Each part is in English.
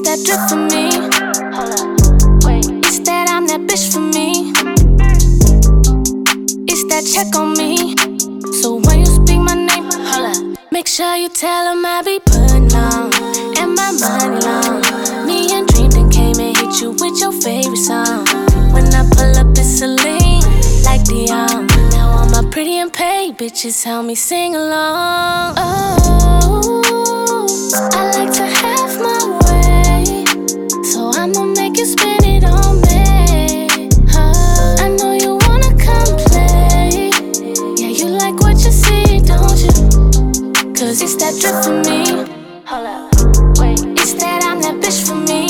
that drip for me. Hold up, wait. It's that I'm that bitch for me. It's that check on me. So when you speak my name, hold up, make sure you tell him I be putting on and my money long. Me and Dream then came and hit you with your favorite song. When I pull up, it's a lean like Dion. Now all my pretty and paid bitches help me sing along. Oh, I like to have my way, so I'ma make you spend it on me. I know you wanna come play. Yeah, you like what you see, don't you? Cause it's that drip for me. Hold up, wait. It's that I'm that bitch for me.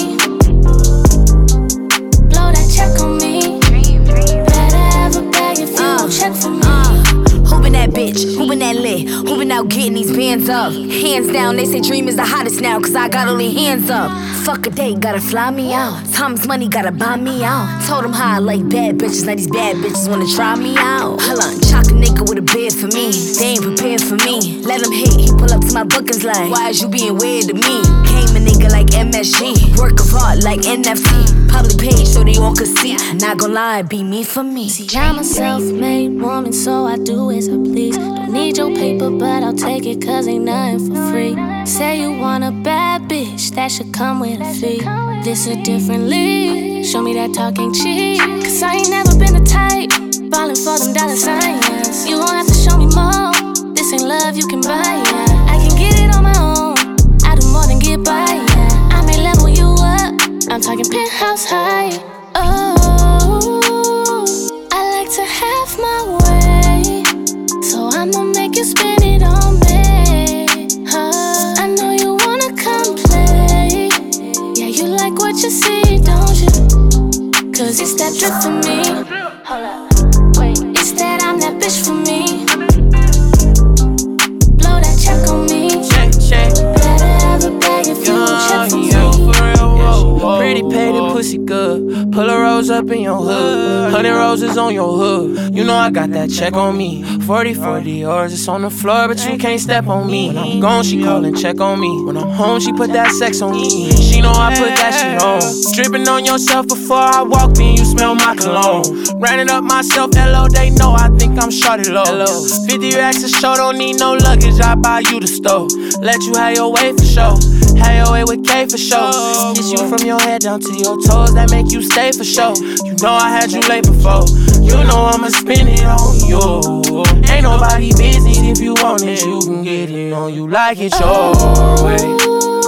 Blow that check on me. Better have a bag if you don't check for me. Who been that bitch? Who been that lit? Who been out getting these bands up? Hands down, they say Dream is the hottest now, cause I got all their hands up. Fuck a date, gotta fly me out. Time's money, gotta buy me out. Told them how I like bad bitches, now these bad bitches wanna try me out. Hold on, chalk a nigga with a bed for me. They ain't prepared for me. Let him hit, he pull up to my bookings like, why is you being weird to me? Came a nigga like MSG, work of art like NFT. Public page so they all could see. Not gon' lie, be me for me. See, I'm a self-made woman, so I do as I please. Don't need your paper, but I'll take it, cause ain't nothing for free. Say you want a bad bitch, that should come with a fee. This a different league, show me that talk ain't cheap. Cause I ain't never been the type, ballin' for them dollar signs. You won't have to show me more, this ain't love you can buy, yeah. I can get it on my own, I do more than get by, yeah. I may level you up, I'm talking penthouse high. Oh, I like to have my way, so I'ma make you spend it on me. I know you wanna come play. Yeah, you like what you see, don't you? Cause it's that drip for me. Hold up, wait. It's that I'm that bitch for me. Blow that check on me. Check. Better have a bag if you don't check for me. Pretty paid and pussy good. Pull a rose up in your hood. 100 roses on your hood. You know I got that check on me. 40 yours, it's on the floor, but you can't step on me. When I'm gone, she call and check on me. When I'm home, she put that sex on me. She know I put that shit on. Dripping on yourself before I walked in, you smell my cologne. Ran it up myself, hello, they know I think I'm shorty low. 50 racks a show, don't need no luggage, I buy you the stove. Let you have your way for sure. Have your way with K for sure. Kiss you from your head down to your toes, that make you stay for sure. You know I had you late before. You know I'ma spin it on you. Ain't nobody busy, if you want it, you can get it on you like it's your way.